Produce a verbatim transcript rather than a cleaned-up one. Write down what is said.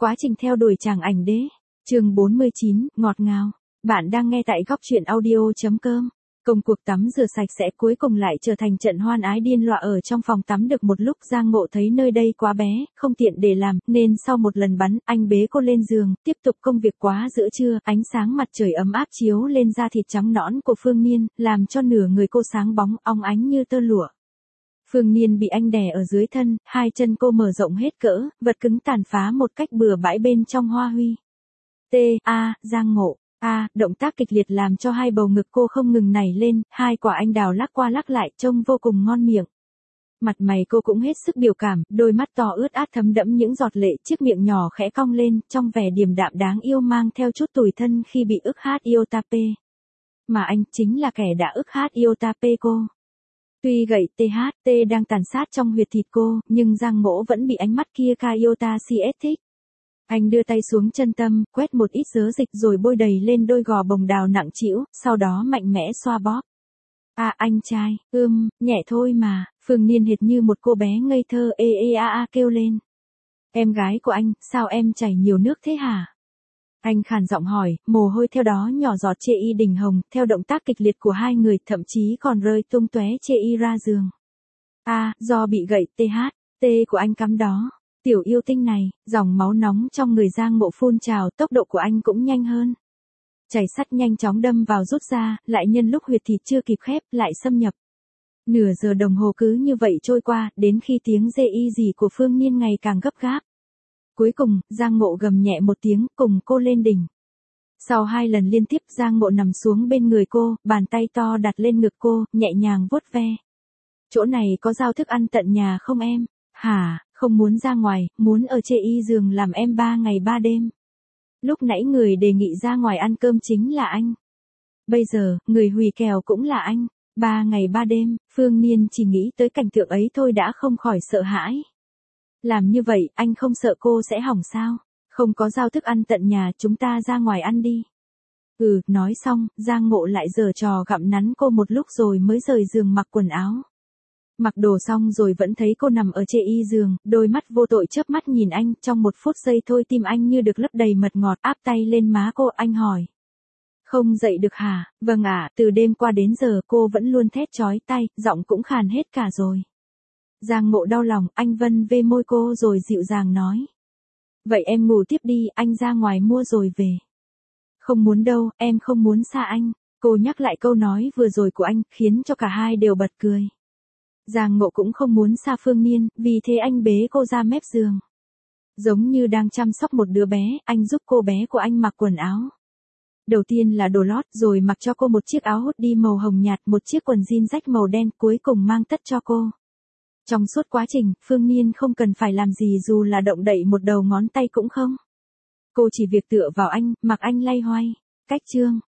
Quá trình theo đuổi chàng ảnh đế. Chương bốn mươi chín, ngọt ngào. Bạn đang nghe tại góc truyện audio chấm com. Công cuộc tắm rửa sạch sẽ cuối cùng lại trở thành trận hoan ái điên loạn ở trong phòng tắm được một lúc. Giang Ngộ thấy nơi đây quá bé, không tiện để làm, nên sau một lần bắn, anh bế cô lên giường, tiếp tục công việc. Quá giữa trưa, ánh sáng mặt trời ấm áp chiếu lên da thịt trắng nõn của Phương Niên, làm cho nửa người cô sáng bóng, óng ánh như tơ lụa. Phương Niên bị anh đè ở dưới thân, hai chân cô mở rộng hết cỡ, vật cứng tàn phá một cách bừa bãi bên trong hoa huy. T, A, Giang Ngộ. A, động tác kịch liệt làm cho hai bầu ngực cô không ngừng nảy lên, hai quả anh đào lắc qua lắc lại trông vô cùng ngon miệng. Mặt mày cô cũng hết sức biểu cảm, đôi mắt to ướt át thấm đẫm những giọt lệ, chiếc miệng nhỏ khẽ cong lên, trong vẻ điềm đạm đáng yêu mang theo chút tủi thân khi bị ức hát yêu tape. Mà anh chính là kẻ đã ức hát yêu tape cô. Tuy gậy tê hát tê đang tàn sát trong huyệt thịt cô, nhưng Giang Ngộ vẫn bị ánh mắt kia ca Iota xê ét thích. Anh đưa tay xuống chân tâm, quét một ít dớ dịch rồi bôi đầy lên đôi gò bồng đào nặng trĩu, sau đó mạnh mẽ xoa bóp. À anh trai, ưm, nhẹ thôi mà, Phương Niên hệt như một cô bé ngây thơ ê ê a a kêu lên. Em gái của anh, sao em chảy nhiều nước thế hả? Anh khàn giọng hỏi, mồ hôi theo đó nhỏ giọt chê y đỉnh hồng, theo động tác kịch liệt của hai người, thậm chí còn rơi tung tóe chê y ra giường. À, do bị gậy tê hát tê của anh cắm đó. Tiểu yêu tinh này, dòng máu nóng trong người Giang Ngộ phun trào, tốc độ của anh cũng nhanh hơn. Chảy sắt nhanh chóng đâm vào rút ra, lại nhân lúc huyệt thịt chưa kịp khép, lại xâm nhập. Nửa giờ đồng hồ cứ như vậy trôi qua, đến khi tiếng rê y gì của Phương Niên ngày càng gấp gáp. Cuối cùng, Giang Ngộ gầm nhẹ một tiếng, cùng cô lên đỉnh. Sau hai lần liên tiếp, Giang Ngộ nằm xuống bên người cô, bàn tay to đặt lên ngực cô, nhẹ nhàng vuốt ve. Chỗ này có giao thức ăn tận nhà không em? Hả, không muốn ra ngoài, muốn ở chê y giường làm em ba ngày ba đêm. Lúc nãy người đề nghị ra ngoài ăn cơm chính là anh. Bây giờ, người hùi kèo cũng là anh. Ba ngày ba đêm, Phương Niên chỉ nghĩ tới cảnh tượng ấy thôi đã không khỏi sợ hãi. Làm như vậy, anh không sợ cô sẽ hỏng sao? Không có giao thức ăn tận nhà, chúng ta ra ngoài ăn đi. Ừ, nói xong, Giang Ngộ lại giở trò gặm nắn cô một lúc rồi mới rời giường mặc quần áo. Mặc đồ xong rồi vẫn thấy cô nằm ở chê y giường, đôi mắt vô tội chớp mắt nhìn anh, trong một phút giây thôi tim anh như được lấp đầy mật ngọt, áp tay lên má cô, anh hỏi. Không dậy được hả? Vâng ạ, từ đêm qua đến giờ cô vẫn luôn thét chói tai, giọng cũng khàn hết cả rồi. Giang Ngộ đau lòng, anh vân vê môi cô rồi dịu dàng nói. Vậy em ngủ tiếp đi, anh ra ngoài mua rồi về. Không muốn đâu, em không muốn xa anh. Cô nhắc lại câu nói vừa rồi của anh, khiến cho cả hai đều bật cười. Giang Ngộ cũng không muốn xa Phương Niên, vì thế anh bế cô ra mép giường. Giống như đang chăm sóc một đứa bé, anh giúp cô bé của anh mặc quần áo. Đầu tiên là đồ lót, rồi mặc cho cô một chiếc áo hoodie màu hồng nhạt, một chiếc quần jean rách màu đen, cuối cùng mang tất cho cô. Trong suốt quá trình, Phương Niên không cần phải làm gì dù là động đậy một đầu ngón tay cũng không. Cô chỉ việc tựa vào anh, mặc anh lay hoay. Cách chương.